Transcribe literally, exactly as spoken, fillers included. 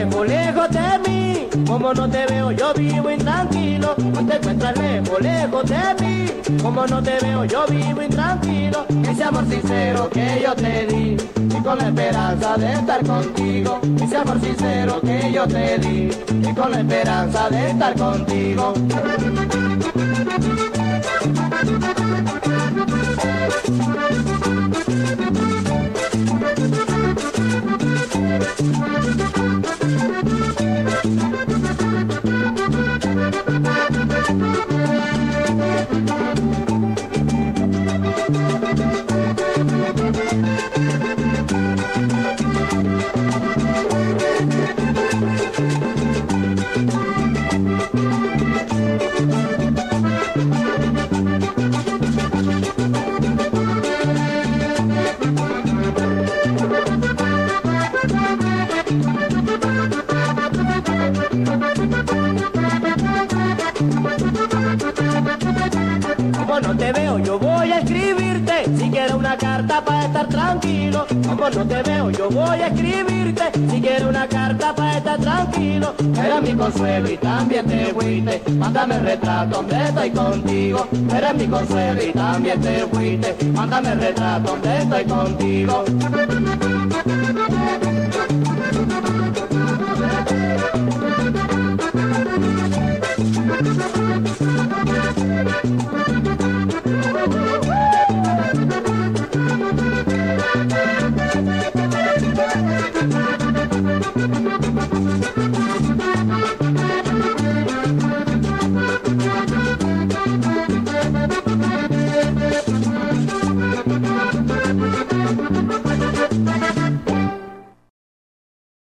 lejos, lejos de mí. Como no te veo yo vivo intranquilo. No te encuentras lejos, lejos de mí. Como no te veo yo vivo intranquilo. Ese amor sincero que yo te di, y con la esperanza de estar contigo. Ese amor sincero que yo te di, y con la esperanza de estar contigo. Como no te veo, yo voy a escribirte, si quieres una carta para estar tranquilo. Como no te veo, yo voy a escribirte, si quieres una carta para estar tranquilo. Eres mi consuelo y también te fuiste, mándame el retrato donde estoy contigo. Eres mi consuelo y también te fuiste, mándame el retrato donde estoy contigo.